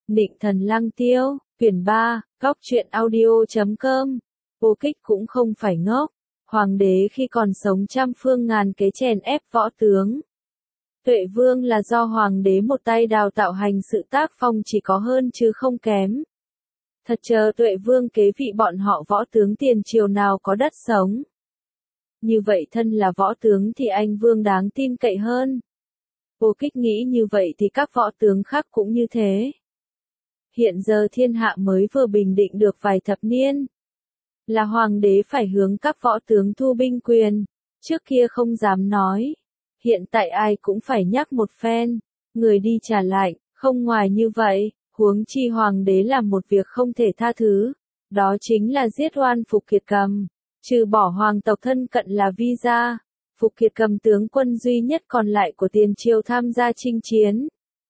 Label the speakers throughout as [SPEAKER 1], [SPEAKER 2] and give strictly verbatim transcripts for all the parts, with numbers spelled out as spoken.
[SPEAKER 1] Nịnh thần Lăng Tiêu, quyển ba, góc truyện audio chấm com. Vô Kích cũng không phải ngốc, hoàng đế khi còn sống trăm phương ngàn kế chèn ép võ tướng. Tuệ Vương là do hoàng đế một tay đào tạo hành sự tác phong chỉ có hơn chứ không kém. Thật chờ Tuệ Vương kế vị bọn họ võ tướng tiền triều nào có đất sống. Như vậy thân là võ tướng thì anh Vương đáng tin cậy hơn. Vô Kích nghĩ như vậy thì các võ tướng khác cũng như thế. Hiện giờ thiên hạ mới vừa bình định được vài thập niên. Là hoàng đế phải hướng các võ tướng thu binh quyền, trước kia không dám nói. Hiện tại ai cũng phải nhắc một phen, người đi trả lại, không ngoài như vậy, huống chi hoàng đế làm một việc không thể tha thứ. Đó chính là giết oan Phục Kiệt Cầm, trừ bỏ hoàng tộc thân cận là Vi gia. Phục Kiệt Cầm tướng quân duy nhất còn lại của tiền triều tham gia chinh chiến.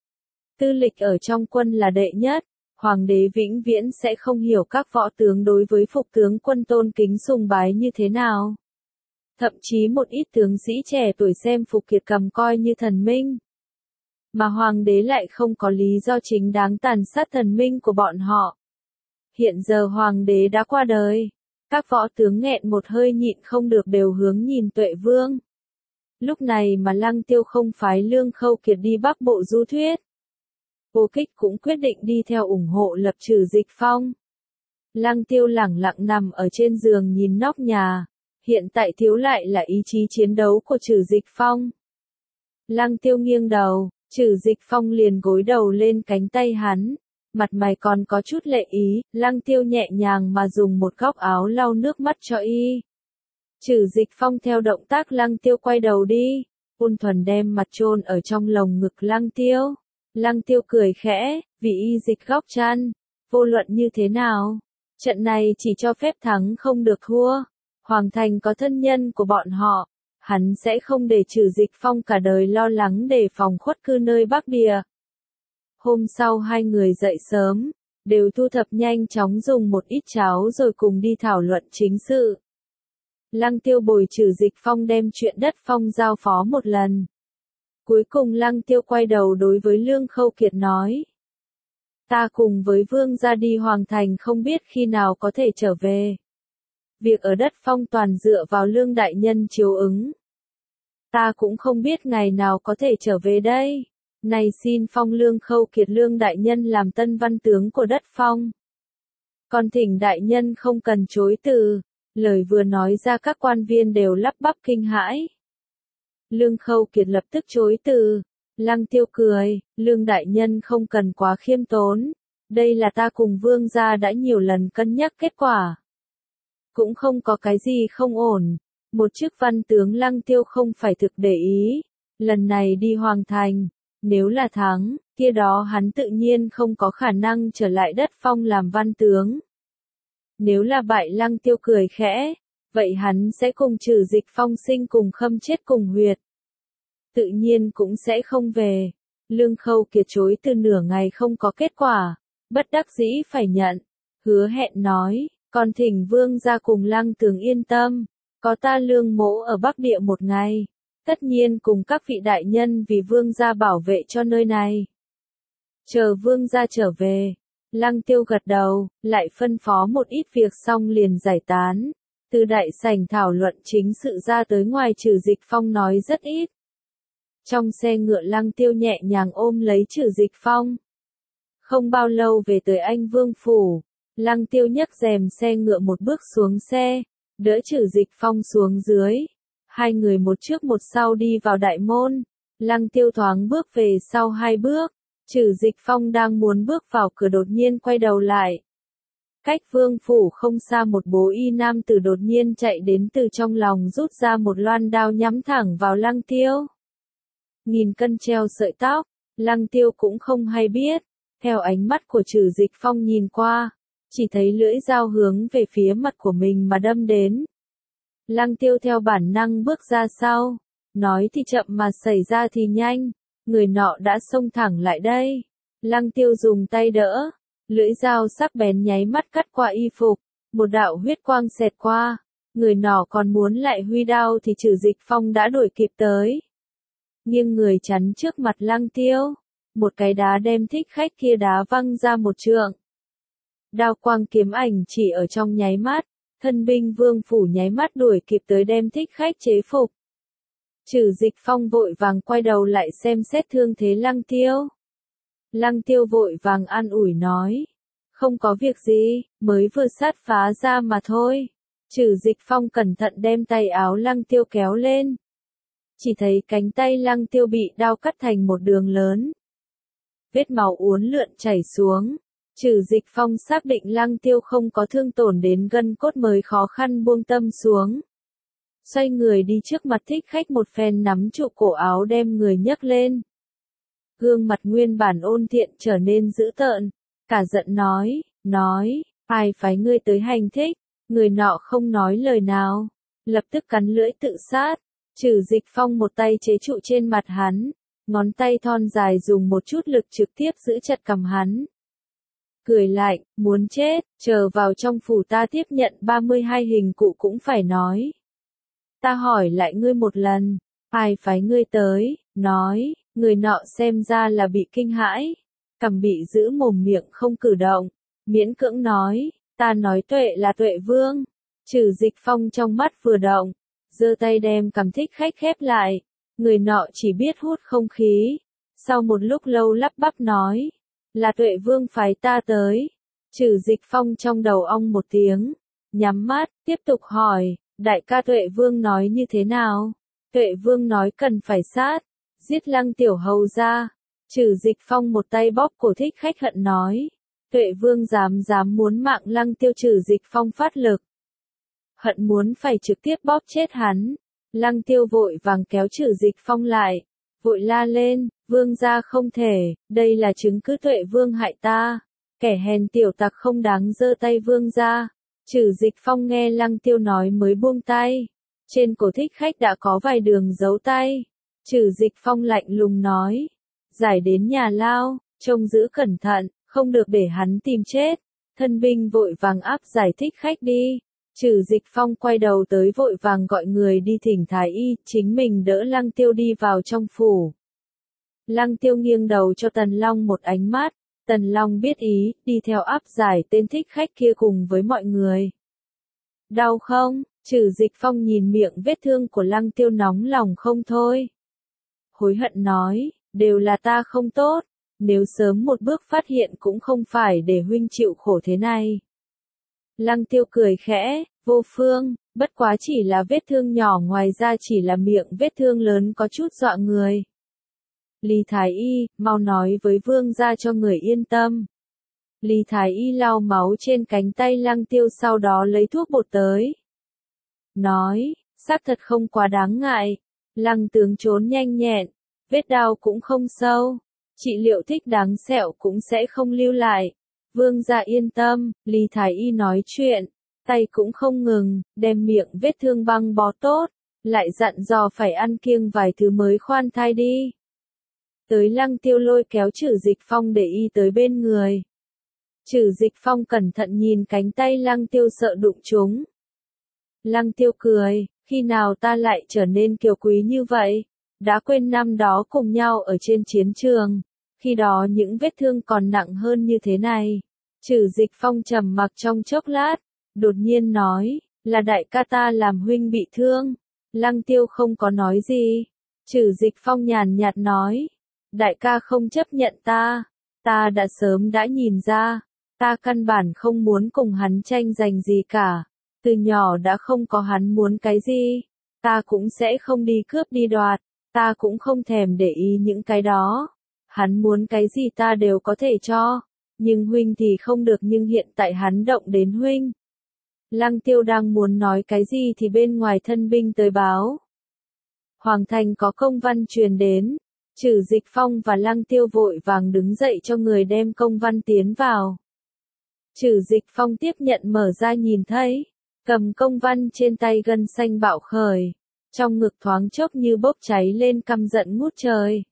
[SPEAKER 1] Tư lịch ở trong quân là đệ nhất, hoàng đế vĩnh viễn sẽ không hiểu các võ tướng đối với phục tướng quân tôn kính sùng bái như thế nào. Thậm chí một ít tướng sĩ trẻ tuổi xem Phục Kiệt Cầm coi như thần minh. Mà hoàng đế lại không có lý do chính đáng tàn sát thần minh của bọn họ. Hiện giờ hoàng đế đã qua đời. Các võ tướng nghẹn một hơi nhịn không được đều hướng nhìn Tuệ Vương. Lúc này mà Lăng Tiêu không phái Lương Khâu Kiệt đi Bắc Bộ du thuyết. Vô Kích cũng quyết định đi theo ủng hộ lập Trừ Dịch Phong. Lăng Tiêu lẳng lặng nằm ở trên giường nhìn nóc nhà. Hiện tại thiếu lại là ý chí chiến đấu của Trừ Dịch Phong. Lăng Tiêu nghiêng đầu, Trừ Dịch Phong liền gối đầu lên cánh tay hắn. Mặt mày còn có chút lệ ý, Lăng Tiêu nhẹ nhàng mà dùng một góc áo lau nước mắt cho y. Trừ Dịch Phong theo động tác Lăng Tiêu quay đầu đi, ôn thuần đem mặt chôn ở trong lồng ngực Lăng Tiêu. Lăng Tiêu cười khẽ, vì y dịch góc chăn, vô luận như thế nào, trận này chỉ cho phép thắng không được thua. Hoàng thành có thân nhân của bọn họ, hắn sẽ không để Trừ Dịch Phong cả đời lo lắng đề phòng khuất cư nơi Bắc Địa. Hôm sau hai người dậy sớm, đều thu thập nhanh chóng dùng một ít cháo rồi cùng đi thảo luận chính sự. Lăng Tiêu bồi Trừ Dịch Phong đem chuyện đất phong giao phó một lần. Cuối cùng Lăng Tiêu quay đầu đối với Lương Khâu Kiệt nói. Ta cùng với Vương gia đi Hoàng thành không biết khi nào có thể trở về. Việc ở đất phong toàn dựa vào Lương đại nhân chiếu ứng. Ta cũng không biết ngày nào có thể trở về đây. Này xin phong Lương Khâu Kiệt Lương đại nhân làm tân văn tướng của đất phong. Còn thỉnh đại nhân không cần chối từ. Lời vừa nói ra các quan viên đều lắp bắp kinh hãi. Lương Khâu Kiệt lập tức chối từ. Lăng Tiêu cười, Lương đại nhân không cần quá khiêm tốn. Đây là ta cùng Vương gia đã nhiều lần cân nhắc kết quả. Cũng không có cái gì không ổn. Một chức văn tướng Lăng Tiêu không phải thực để ý. Lần này đi Hoàng thành, nếu là thắng, kia đó hắn tự nhiên không có khả năng trở lại đất phong làm văn tướng. Nếu là bại Lăng Tiêu cười khẽ, vậy hắn sẽ cùng Trừ Dịch Phong sinh cùng khâm chết cùng huyệt. Tự nhiên cũng sẽ không về. Lương Khâu Kiệt chối từ nửa ngày không có kết quả, bất đắc dĩ phải nhận. Hứa hẹn nói, còn thỉnh Vương gia cùng Lăng Tường yên tâm, có ta Lương mỗ ở Bắc Địa một ngày, tất nhiên cùng các vị đại nhân vì Vương gia bảo vệ cho nơi này. Chờ Vương gia trở về. Lăng Tiêu gật đầu, lại phân phó một ít việc xong liền giải tán. Từ đại sảnh thảo luận chính sự ra tới ngoài Trừ Dịch Phong nói rất ít. Trong xe ngựa Lăng Tiêu nhẹ nhàng ôm lấy Trừ Dịch Phong. Không bao lâu về tới Anh Vương phủ, Lăng Tiêu nhấc rèm xe ngựa một bước xuống xe, đỡ Trừ Dịch Phong xuống dưới. Hai người một trước một sau đi vào đại môn. Lăng Tiêu thoáng bước về sau hai bước. Trừ Dịch Phong đang muốn bước vào cửa đột nhiên quay đầu lại. Cách vương phủ không xa một bố y nam tử đột nhiên chạy đến từ trong lòng rút ra một loan đao nhắm thẳng vào Lăng Tiêu. Nghìn cân treo sợi tóc, Lăng Tiêu cũng không hay biết. Theo ánh mắt của Trừ Dịch Phong nhìn qua, chỉ thấy lưỡi dao hướng về phía mặt của mình mà đâm đến. Lăng Tiêu theo bản năng bước ra sau, nói thì chậm mà xảy ra thì nhanh. Người nọ đã xông thẳng lại đây. Lăng Tiêu dùng tay đỡ. Lưỡi dao sắc bén nháy mắt cắt qua y phục. Một đạo huyết quang xẹt qua. Người nọ còn muốn lại huy đao thì Trừ Dịch Phong đã đuổi kịp tới. Nghiêng người chắn trước mặt Lăng Tiêu. một cái đá đem thích khách kia đá văng ra một trượng. Đao quang kiếm ảnh chỉ ở trong nháy mắt, thân binh Vương phủ nháy mắt đuổi kịp tới đem thích khách chế phục. Trừ Dịch Phong vội vàng quay đầu lại xem xét thương thế Lăng Tiêu. Lăng Tiêu vội vàng an ủi nói, không có việc gì, mới vừa sát phá ra mà thôi. Trừ Dịch Phong cẩn thận đem tay áo Lăng Tiêu kéo lên. Chỉ thấy cánh tay Lăng Tiêu bị đao cắt thành một đường lớn. Vết máu uốn lượn chảy xuống. Trừ Dịch Phong xác định Lăng Tiêu không có thương tổn đến gân cốt mới khó khăn buông tâm xuống. Xoay người đi trước mặt thích khách một phen nắm trụ cổ áo đem người nhấc lên. Gương mặt nguyên bản ôn thiện trở nên dữ tợn, cả giận nói, nói, ai phái ngươi tới hành thích, người nọ không nói lời nào, lập tức cắn lưỡi tự sát. Trừ Dịch Phong một tay chế trụ trên mặt hắn, ngón tay thon dài dùng một chút lực trực tiếp giữ chặt cằm hắn. Cười lạnh, muốn chết, chờ vào trong phủ ta tiếp nhận ba mươi hai hình cụ cũng phải nói. Ta hỏi lại ngươi một lần, ai phái ngươi tới, nói, người nọ xem ra là bị kinh hãi, cằm bị giữ mồm miệng không cử động, miễn cưỡng nói, ta nói Tuệ là Tuệ Vương. Trừ Dịch Phong trong mắt vừa động, giơ tay đem cằm thích khách khép lại, người nọ chỉ biết hút không khí, sau một lúc lâu lắp bắp nói, là Tuệ Vương phái ta tới. Trừ Dịch Phong trong đầu ong một tiếng, nhắm mắt, tiếp tục hỏi, đại ca Tuệ Vương nói như thế nào? Tuệ Vương nói cần phải sát, giết Lăng tiểu hầu ra. Trừ Dịch Phong một tay bóp cổ thích khách hận nói, Tuệ Vương dám dám muốn mạng Lăng Tiêu. Trừ Dịch Phong phát lực, hận muốn phải trực tiếp bóp chết hắn. Lăng Tiêu vội vàng kéo Trừ Dịch Phong lại, vội la lên, Vương gia không thể, đây là chứng cứ Tuệ Vương hại ta, kẻ hèn tiểu tặc không đáng giơ tay Vương gia. Trừ Dịch Phong nghe Lăng Tiêu nói mới buông tay, trên cổ thích khách đã có vài đường dấu tay. Trừ Dịch Phong lạnh lùng nói, giải đến nhà lao, trông giữ cẩn thận, không được để hắn tìm chết. Thân binh vội vàng áp giải thích khách đi. Trừ Dịch Phong quay đầu tới vội vàng gọi người đi thỉnh thái y, chính mình đỡ Lăng Tiêu đi vào trong phủ. Lăng Tiêu nghiêng đầu cho Tần Long một ánh mắt, Tần Long biết ý, đi theo áp giải tên thích khách kia cùng với mọi người. Đau không? Trừ Dịch Phong nhìn miệng vết thương của Lăng Tiêu nóng lòng không thôi. Hối hận nói, đều là ta không tốt, nếu sớm một bước phát hiện cũng không phải để huynh chịu khổ thế này. Lăng Tiêu cười khẽ, vô phương, bất quá chỉ là vết thương nhỏ, ngoài ra chỉ là miệng vết thương lớn có chút dọa người. Lý Thái Y, mau nói với Vương gia cho người yên tâm. Lý Thái Y lau máu trên cánh tay Lăng Tiêu sau đó lấy thuốc bột tới. Nói, xác thật không quá đáng ngại. Lăng tướng trốn nhanh nhẹn, vết đau cũng không sâu, trị liệu thích đáng sẹo cũng sẽ không lưu lại. Vương gia yên tâm, Lý Thái Y nói chuyện, tay cũng không ngừng, đem miệng vết thương băng bó tốt, lại dặn dò phải ăn kiêng vài thứ mới khoan thai đi. Tới Lăng Tiêu lôi kéo Trừ Dịch Phong để y tới bên người. Trừ Dịch Phong cẩn thận nhìn cánh tay Lăng Tiêu sợ đụng chúng. Lăng Tiêu cười, khi nào ta lại trở nên kiều quý như vậy? Đã quên năm đó cùng nhau ở trên chiến trường, khi đó những vết thương còn nặng hơn như thế này. Trừ Dịch Phong trầm mặc trong chốc lát, đột nhiên nói, là đại ca ta làm huynh bị thương. Lăng Tiêu không có nói gì. Trừ Dịch Phong nhàn nhạt nói, đại ca không chấp nhận ta, ta đã sớm đã nhìn ra, ta căn bản không muốn cùng hắn tranh giành gì cả, từ nhỏ đã không có hắn muốn cái gì, ta cũng sẽ không đi cướp đi đoạt, ta cũng không thèm để ý những cái đó, hắn muốn cái gì ta đều có thể cho, nhưng huynh thì không được, nhưng hiện tại hắn động đến huynh. Lăng Tiêu đang muốn nói cái gì thì bên ngoài thân binh tới báo. Hoàng thành có công văn truyền đến. Trừ Dịch Phong và Lăng Tiêu vội vàng đứng dậy cho người đem công văn tiến vào. Trừ Dịch Phong tiếp nhận mở ra nhìn thấy, cầm công văn trên tay gân xanh bạo khởi, trong ngực thoáng chốc như bốc cháy lên, căm giận ngút trời.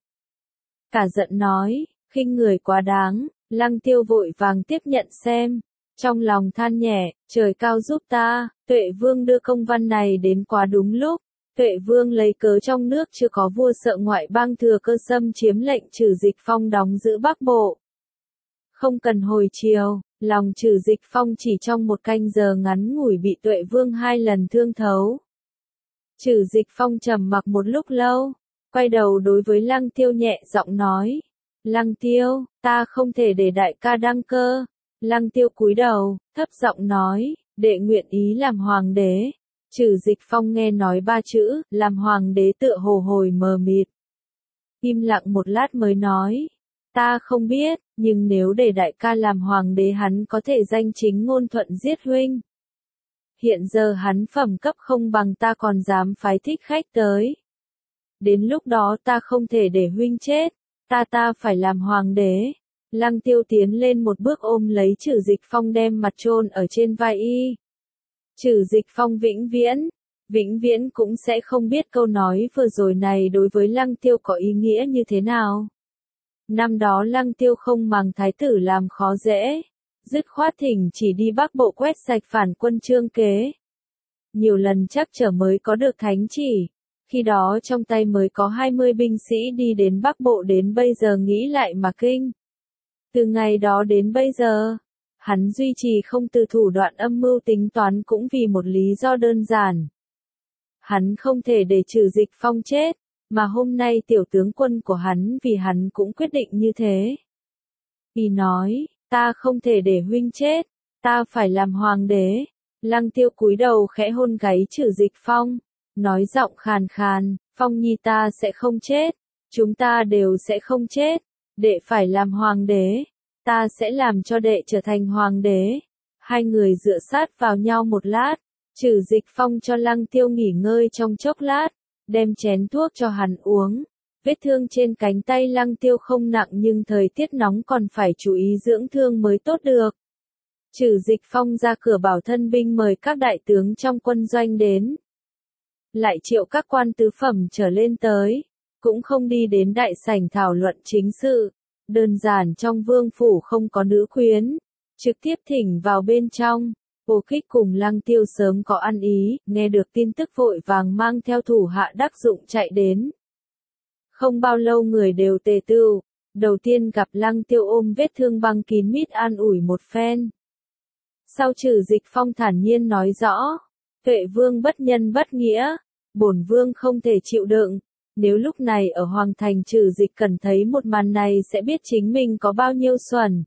[SPEAKER 1] Cả giận nói, khinh người quá đáng. Lăng Tiêu vội vàng tiếp nhận xem, trong lòng than nhẹ, trời cao giúp ta, Tuệ Vương đưa công văn này đến quá đúng lúc. Tuệ Vương lấy cớ trong nước chưa có vua sợ ngoại bang thừa cơ xâm chiếm lệnh Trừ Dịch Phong đóng giữ Bắc Bộ. Không cần hồi chiều, lòng Trừ Dịch Phong chỉ trong một canh giờ ngắn ngủi bị Tuệ Vương hai lần thương thấu. Trừ Dịch Phong trầm mặc một lúc lâu, quay đầu đối với Lăng Tiêu nhẹ giọng nói. Lăng Tiêu, ta không thể để đại ca đăng cơ. Lăng Tiêu cúi đầu, thấp giọng nói, đệ nguyện ý làm hoàng đế. Trừ Dịch Phong nghe nói ba chữ, làm hoàng đế tựa hồ hồi mờ mịt. Im lặng một lát mới nói, ta không biết, nhưng nếu để đại ca làm hoàng đế hắn có thể danh chính ngôn thuận giết huynh. Hiện giờ hắn phẩm cấp không bằng ta còn dám phái thích khách tới. Đến lúc đó ta không thể để huynh chết, ta ta phải làm hoàng đế. Lăng Tiêu tiến lên một bước ôm lấy Trừ Dịch Phong đem mặt chôn ở trên vai y. Trừ Dịch Phong vĩnh viễn, vĩnh viễn cũng sẽ không biết câu nói vừa rồi này đối với Lăng Tiêu có ý nghĩa như thế nào. Năm đó Lăng Tiêu không màng thái tử làm khó dễ, dứt khoát thỉnh chỉ đi Bắc Bộ quét sạch phản quân Trương Kế. Nhiều lần chắc trở mới có được thánh chỉ, khi đó trong tay mới có hai mươi binh sĩ đi đến Bắc Bộ, đến bây giờ nghĩ lại mà kinh. Từ ngày đó đến bây giờ, hắn duy trì không từ thủ đoạn âm mưu tính toán cũng vì một lý do đơn giản. Hắn không thể để Trừ Dịch Phong chết, mà hôm nay tiểu tướng quân của hắn vì hắn cũng quyết định như thế. Y nói, ta không thể để huynh chết, ta phải làm hoàng đế. Lăng Tiêu cúi đầu khẽ hôn gáy Trừ Dịch Phong, nói giọng khàn khàn, Phong nhi ta sẽ không chết, chúng ta đều sẽ không chết, đệ phải làm hoàng đế, ta sẽ làm cho đệ trở thành hoàng đế. Hai người dựa sát vào nhau một lát, Trừ Dịch Phong cho Lăng Tiêu nghỉ ngơi trong chốc lát, đem chén thuốc cho hắn uống. Vết thương trên cánh tay Lăng Tiêu không nặng nhưng thời tiết nóng còn phải chú ý dưỡng thương mới tốt được. Trừ Dịch Phong ra cửa bảo thân binh mời các đại tướng trong quân doanh đến. Lại triệu các quan tứ phẩm trở lên tới, cũng không đi đến đại sảnh thảo luận chính sự. Đơn giản trong vương phủ không có nữ quyến, trực tiếp thỉnh vào bên trong. Ô Kích cùng Lăng Tiêu sớm có ăn ý, nghe được tin tức vội vàng mang theo thủ hạ đắc dụng chạy đến. Không bao lâu người đều tề tựu, đầu tiên gặp Lăng Tiêu ôm vết thương băng kín mít an ủi một phen. Sau Trừ Dịch Phong thản nhiên nói rõ, Tuệ Vương bất nhân bất nghĩa, bổn vương không thể chịu đựng. Nếu lúc này ở Hoàng Thành Trừ Dịch cần thấy một màn này sẽ biết chính mình có bao nhiêu xuẩn.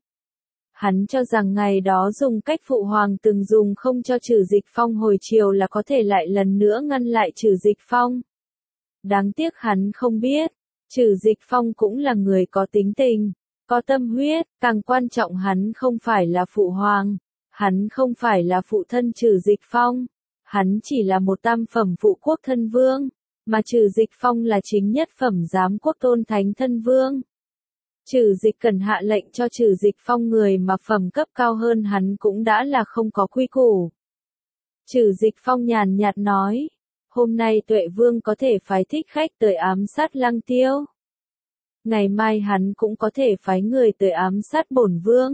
[SPEAKER 1] Hắn cho rằng ngày đó dùng cách phụ hoàng từng dùng không cho Trừ Dịch Phong hồi chiều là có thể lại lần nữa ngăn lại Trừ Dịch Phong. Đáng tiếc hắn không biết, Trừ Dịch Phong cũng là người có tính tình, có tâm huyết, càng quan trọng hắn không phải là phụ hoàng, hắn không phải là phụ thân Trừ Dịch Phong, hắn chỉ là một tam phẩm phụ quốc thân vương, mà Trừ Dịch Phong là chính nhất phẩm giám quốc tôn thánh thân vương. Trừ Dịch cần hạ lệnh cho Trừ Dịch Phong người mà phẩm cấp cao hơn hắn cũng đã là không có quy củ. Trừ Dịch Phong nhàn nhạt nói, hôm nay Tuệ Vương có thể phái thích khách tới ám sát Lăng Tiêu. Ngày mai hắn cũng có thể phái người tới ám sát bổn vương.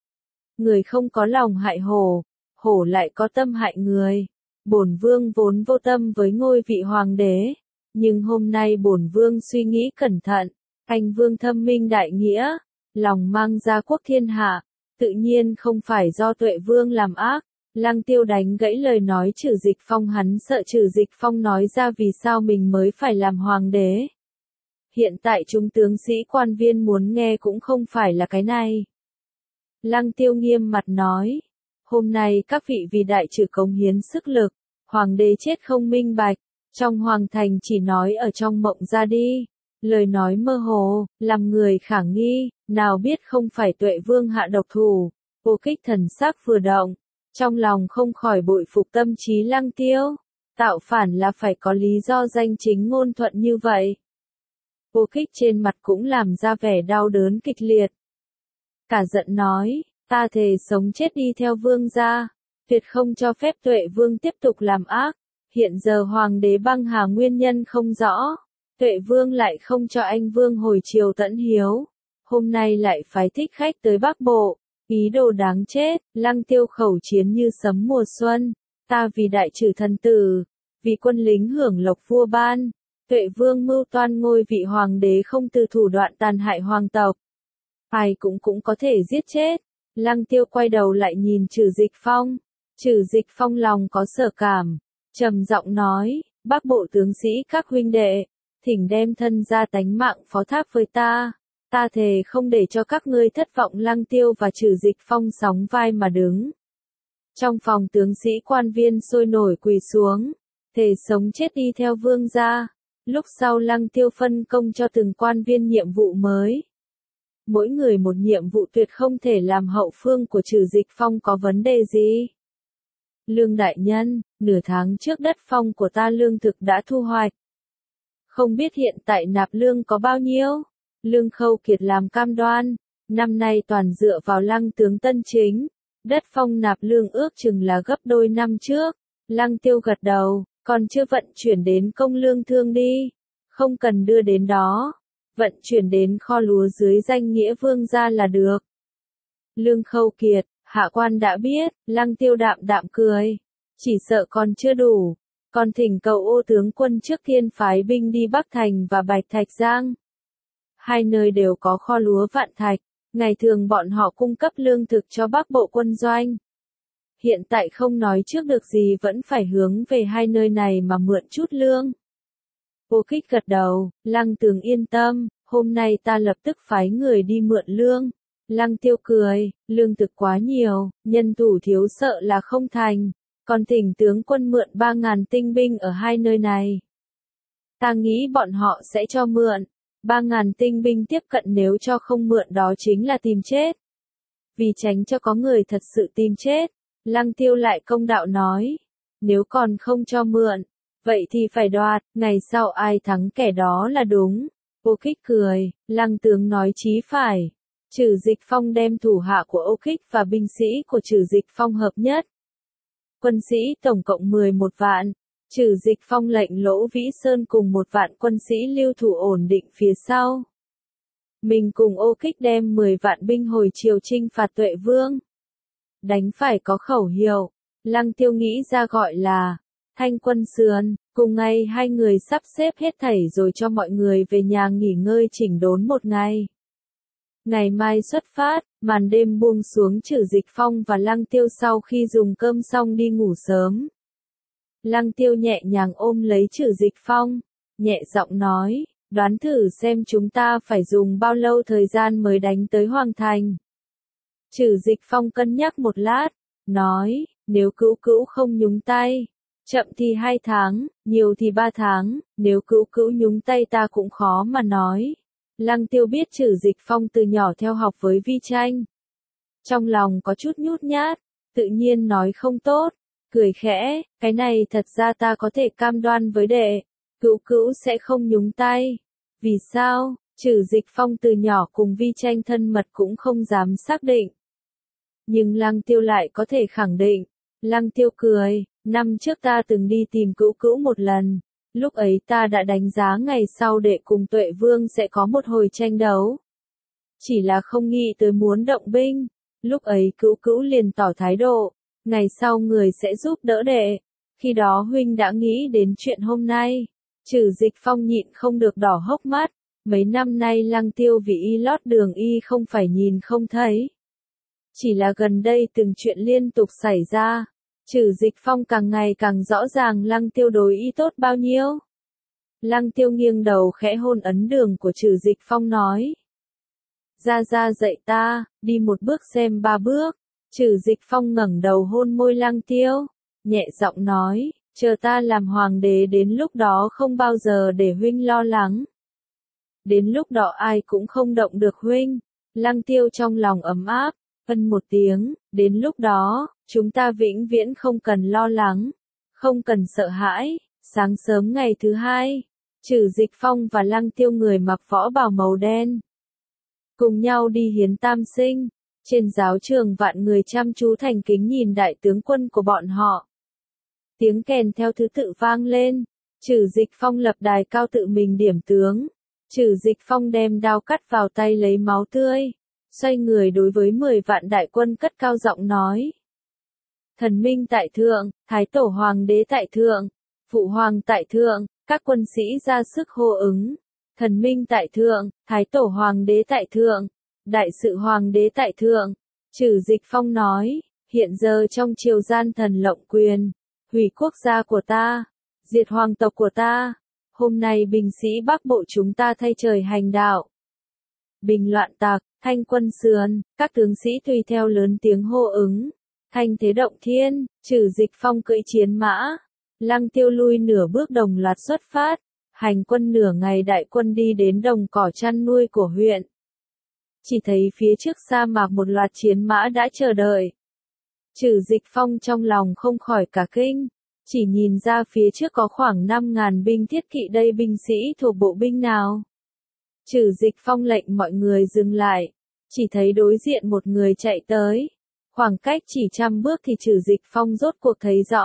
[SPEAKER 1] Người không có lòng hại hổ, hổ lại có tâm hại người. Bổn vương vốn vô tâm với ngôi vị hoàng đế, nhưng hôm nay bổn vương suy nghĩ cẩn thận, anh vương thâm minh đại nghĩa, lòng mang gia quốc thiên hạ, tự nhiên không phải do Tuệ Vương làm ác. Lăng Tiêu đánh gãy lời nói Trừ Dịch Phong, hắn sợ Trừ Dịch Phong nói ra vì sao mình mới phải làm hoàng đế. Hiện tại chúng tướng sĩ quan viên muốn nghe cũng không phải là cái này. Lăng Tiêu nghiêm mặt nói, hôm nay các vị vì đại trừ cống hiến sức lực, hoàng đế chết không minh bạch, trong hoàng thành chỉ nói ở trong mộng ra đi, lời nói mơ hồ, làm người khả nghi, nào biết không phải Tuệ Vương hạ độc thủ. Ô Kích thần sắc vừa động, trong lòng không khỏi bội phục tâm trí Lăng Tiêu, tạo phản là phải có lý do danh chính ngôn thuận như vậy. Ô Kích trên mặt cũng làm ra vẻ đau đớn kịch liệt. Cả giận nói, ta thề sống chết đi theo vương gia, tuyệt không cho phép Tuệ Vương tiếp tục làm ác. Hiện giờ hoàng đế băng hà nguyên nhân không rõ, Tuệ Vương lại không cho anh vương hồi chiều tẫn hiếu, hôm nay lại phái thích khách tới Bắc Bộ, ý đồ đáng chết. Lăng Tiêu khẩu chiến như sấm mùa xuân, ta vì đại trừ thần tử, vì quân lính hưởng lộc vua ban, Tuệ Vương mưu toan ngôi vị hoàng đế không từ thủ đoạn tàn hại hoàng tộc. Ai cũng cũng có thể giết chết. Lăng Tiêu quay đầu lại nhìn Trử Dịch Phong. Trử Dịch Phong lòng có sở cảm, trầm giọng nói, Bắc bộ tướng sĩ các huynh đệ, thỉnh đem thân ra tánh mạng phó thác với ta. Ta thề không để cho các ngươi thất vọng. Lăng Tiêu và Trử Dịch Phong sóng vai mà đứng. Trong phòng tướng sĩ quan viên sôi nổi quỳ xuống, thề sống chết đi theo vương gia. Lúc sau Lăng Tiêu phân công cho từng quan viên nhiệm vụ mới. Mỗi người một nhiệm vụ tuyệt không thể làm hậu phương của Trử Dịch Phong có vấn đề gì. Lương đại nhân, nửa tháng trước đất phong của ta lương thực đã thu hoạch. Không biết hiện tại nạp lương có bao nhiêu? Lương Khâu Kiệt làm cam đoan, năm nay toàn dựa vào Lăng tướng Tân Chính. Đất phong nạp lương ước chừng là gấp đôi năm trước. Lăng Tiêu gật đầu, còn chưa vận chuyển đến công lương thương đi. Không cần đưa đến đó. Vận chuyển đến kho lúa dưới danh nghĩa vương gia là được. Lương Khâu Kiệt, hạ quan đã biết. Lăng Tiêu đạm đạm cười. Chỉ sợ còn chưa đủ. Còn thỉnh cầu Ô tướng quân trước tiên phái binh đi Bắc Thành và Bạch Thạch Giang. Hai nơi đều có kho lúa vạn thạch. Ngày thường bọn họ cung cấp lương thực cho Bắc bộ quân doanh. Hiện tại không nói trước được gì vẫn phải hướng về hai nơi này mà mượn chút lương. Ô Kích gật đầu, Lăng tướng yên tâm, hôm nay ta lập tức phái người đi mượn lương. Lăng Tiêu cười, lương thực quá nhiều, nhân thủ thiếu sợ là không thành. Còn thỉnh tướng quân mượn ba ngàn tinh binh ở hai nơi này. Ta nghĩ bọn họ sẽ cho mượn. Ba ngàn tinh binh tiếp cận nếu cho không mượn đó chính là tìm chết. Vì tránh cho có người thật sự tìm chết, Lăng Tiêu lại công đạo nói. Nếu còn không cho mượn, vậy thì phải đoạt, ngày sau ai thắng kẻ đó là đúng. Ô Kích cười, Lăng tướng nói chí phải. Trử Dịch Phong đem thủ hạ của Ô Kích và binh sĩ của Trử Dịch Phong hợp nhất. Quân sĩ tổng cộng mười một vạn. Trử Dịch Phong lệnh Lỗ Vĩ Sơn cùng một vạn quân sĩ lưu thủ ổn định phía sau. Mình cùng Ô Kích đem mười vạn binh hồi triều chinh phạt Tuệ Vương. Đánh phải có khẩu hiệu. Lăng Tiêu nghĩ ra gọi là Thanh Quân Sườn. Cùng ngày hai người sắp xếp hết thảy rồi cho mọi người về nhà nghỉ ngơi chỉnh đốn một ngày. Ngày mai xuất phát, màn đêm buông xuống. Trử Dịch Phong và Lăng Tiêu sau khi dùng cơm xong đi ngủ sớm. Lăng Tiêu nhẹ nhàng ôm lấy Trử Dịch Phong, nhẹ giọng nói, đoán thử xem chúng ta phải dùng bao lâu thời gian mới đánh tới Hoàng Thành. Trử Dịch Phong cân nhắc một lát, nói, nếu Cữu Cữu không nhúng tay, chậm thì hai tháng, nhiều thì ba tháng, nếu Cữu Cữu nhúng tay ta cũng khó mà nói. Lăng Tiêu biết Trử Dịch Phong từ nhỏ theo học với Vi Tranh. Trong lòng có chút nhút nhát, tự nhiên nói không tốt. Cười khẽ, cái này thật ra ta có thể cam đoan với đệ, Cữu Cữu sẽ không nhúng tay. Vì sao? Trử Dịch Phong từ nhỏ cùng Vi Tranh thân mật cũng không dám xác định. Nhưng Lăng Tiêu lại có thể khẳng định. Lăng Tiêu cười, năm trước ta từng đi tìm Cữu Cữu một lần. Lúc ấy ta đã đánh giá ngày sau đệ cùng Tuệ Vương sẽ có một hồi tranh đấu. Chỉ là không nghĩ tới muốn động binh. Lúc ấy Cữu Cữu liền tỏ thái độ. Ngày sau người sẽ giúp đỡ đệ. Khi đó huynh đã nghĩ đến chuyện hôm nay. Trử Dịch Phong nhịn không được đỏ hốc mắt. Mấy năm nay Lăng Tiêu vì y lót đường y không phải nhìn không thấy. Chỉ là gần đây từng chuyện liên tục xảy ra. Trử Dịch Phong càng ngày càng rõ ràng Lăng Tiêu đối y tốt bao nhiêu. Lăng Tiêu nghiêng đầu khẽ hôn ấn đường của Trử Dịch Phong nói. Ra ra dạy ta, đi một bước xem ba bước. Trử Dịch Phong ngẩng đầu hôn môi Lăng Tiêu, nhẹ giọng nói, chờ ta làm hoàng đế đến lúc đó không bao giờ để huynh lo lắng. Đến lúc đó ai cũng không động được huynh. Lăng Tiêu trong lòng ấm áp, ân một tiếng, đến lúc đó, chúng ta vĩnh viễn không cần lo lắng, không cần sợ hãi. Sáng sớm ngày thứ hai, Trử Dịch Phong và Lăng Tiêu người mặc võ bào màu đen. Cùng nhau đi hiến tam sinh. Trên giáo trường vạn người chăm chú thành kính nhìn đại tướng quân của bọn họ. Tiếng kèn theo thứ tự vang lên. Trử Dịch Phong lập đài cao tự mình điểm tướng. Trử Dịch Phong đem đao cắt vào tay lấy máu tươi. Xoay người đối với mười vạn đại quân cất cao giọng nói. Thần minh tại thượng, Thái tổ hoàng đế tại thượng. Phụ hoàng tại thượng, các quân sĩ ra sức hô ứng. Thần minh tại thượng, Thái tổ hoàng đế tại thượng, đại sự hoàng đế tại thượng. Trừ Dịch Phong nói, hiện giờ trong triều gian thần lộng quyền, hủy quốc gia của ta, diệt hoàng tộc của ta. Hôm nay binh sĩ Bắc Bộ chúng ta thay trời hành đạo. Bình loạn tặc, thanh quân sườn, các tướng sĩ tùy theo lớn tiếng hô ứng. Thanh thế động thiên, Trừ Dịch Phong cưỡi chiến mã. Lăng Tiêu lui nửa bước đồng loạt xuất phát. Hành quân nửa ngày đại quân đi đến đồng cỏ chăn nuôi của huyện. Chỉ thấy phía trước sa mạc một loạt chiến mã đã chờ đợi. Trừ Dịch Phong trong lòng không khỏi cả kinh. Chỉ nhìn ra phía trước có khoảng năm ngàn binh thiết kỵ đây binh sĩ thuộc bộ binh nào. Trừ Dịch Phong lệnh mọi người dừng lại. Chỉ thấy đối diện một người chạy tới. Khoảng cách chỉ trăm bước thì Trừ Dịch Phong rốt cuộc thấy rõ.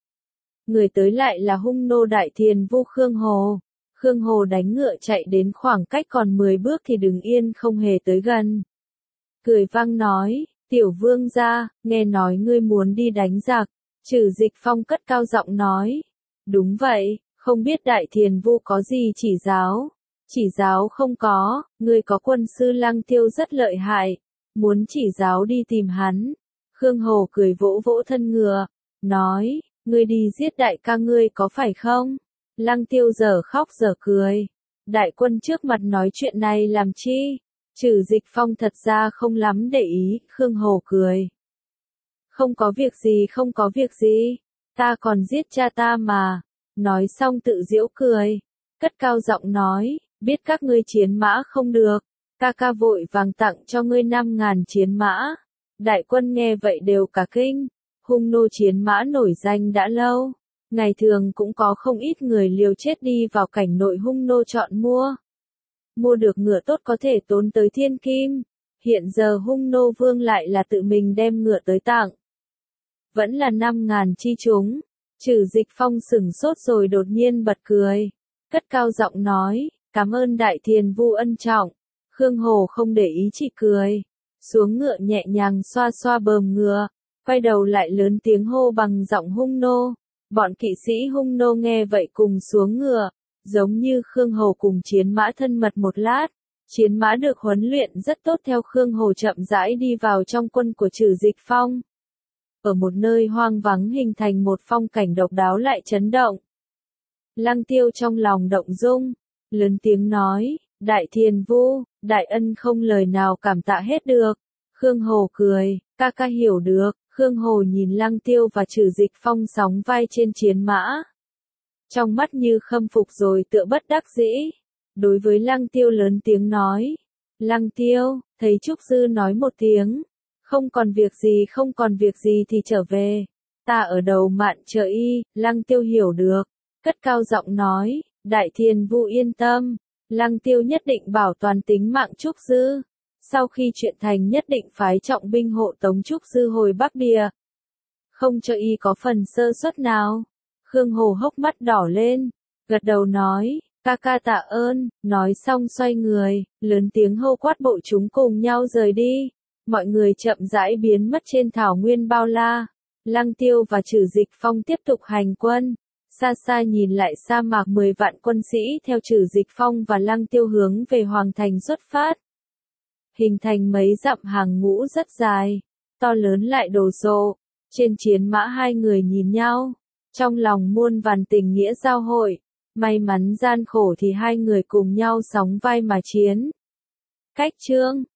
[SPEAKER 1] Người tới lại là hung nô đại thiền vu Khương Hồ. Khương Hồ đánh ngựa chạy đến khoảng cách còn mười bước thì đứng yên không hề tới gần. Cười vang nói, tiểu vương gia, nghe nói ngươi muốn đi đánh giặc. Trừ Dịch Phong cất cao giọng nói, đúng vậy, không biết đại thiền vu có gì chỉ giáo. Chỉ giáo không có, ngươi có quân sư Lăng Tiêu rất lợi hại, muốn chỉ giáo đi tìm hắn. Khương Hồ cười vỗ vỗ thân ngựa, nói, ngươi đi giết đại ca ngươi có phải không? Lăng Tiêu giờ khóc giờ cười. Đại quân trước mặt nói chuyện này làm chi? Trừ Dịch Phong thật ra không lắm để ý, Khương Hồ cười. Không có việc gì không có việc gì, ta còn giết cha ta mà. Nói xong tự giễu cười, cất cao giọng nói, biết các ngươi chiến mã không được, ca ca vội vàng tặng cho ngươi năm ngàn chiến mã. Đại quân nghe vậy đều cả kinh, hung nô chiến mã nổi danh đã lâu. Ngày thường cũng có không ít người liều chết đi vào cảnh nội hung nô chọn mua. Mua được ngựa tốt có thể tốn tới thiên kim. Hiện giờ hung nô vương lại là tự mình đem ngựa tới tặng. Vẫn là năm ngàn chi chúng. Trừ Dịch Phong sửng sốt rồi đột nhiên bật cười. Cất cao giọng nói, cảm ơn đại thiền vu ân trọng. Khương Hồ không để ý chỉ cười. Xuống ngựa nhẹ nhàng xoa xoa bờm ngựa. Quay đầu lại lớn tiếng hô bằng giọng hung nô. Bọn kỵ sĩ hung nô nghe vậy cùng xuống ngựa, giống như Khương Hồ cùng chiến mã thân mật một lát. Chiến mã được huấn luyện rất tốt theo Khương Hồ chậm rãi đi vào trong quân của Trừ Dịch Phong. Ở một nơi hoang vắng hình thành một phong cảnh độc đáo lại chấn động. Lăng Tiêu trong lòng động dung, lớn tiếng nói, đại thiền vu, đại ân không lời nào cảm tạ hết được. Khương Hồ cười, ca ca hiểu được. Khương Hồ nhìn Lăng Tiêu và Trừ Dịch Phong sóng vai trên chiến mã. Trong mắt như khâm phục rồi tựa bất đắc dĩ. Đối với Lăng Tiêu lớn tiếng nói. Lăng Tiêu, thấy Trúc Sư nói một tiếng. Không còn việc gì không còn việc gì thì trở về. Ta ở đầu mạn chờ y, Lăng Tiêu hiểu được. Cất cao giọng nói, đại thiền vu yên tâm. Lăng Tiêu nhất định bảo toàn tính mạng Trúc Sư. Sau khi chuyện thành nhất định phái trọng binh hộ tống Trúc Sư hồi Bắc Địa. Không cho y có phần sơ suất nào. Khương Hồ hốc mắt đỏ lên, gật đầu nói, ca ca tạ ơn, nói xong xoay người, lớn tiếng hô quát bộ chúng cùng nhau rời đi. Mọi người chậm rãi biến mất trên thảo nguyên bao la. Lăng Tiêu và Trừ Dịch Phong tiếp tục hành quân. Xa xa nhìn lại sa mạc mười vạn quân sĩ theo Trừ Dịch Phong và Lăng Tiêu hướng về Hoàng Thành xuất phát. Hình thành mấy dặm hàng ngũ rất dài, to lớn lại đồ sộ. Trên chiến mã hai người nhìn nhau, trong lòng muôn vàn tình nghĩa giao hội. May mắn gian khổ thì hai người cùng nhau sóng vai mà chiến. Cách chương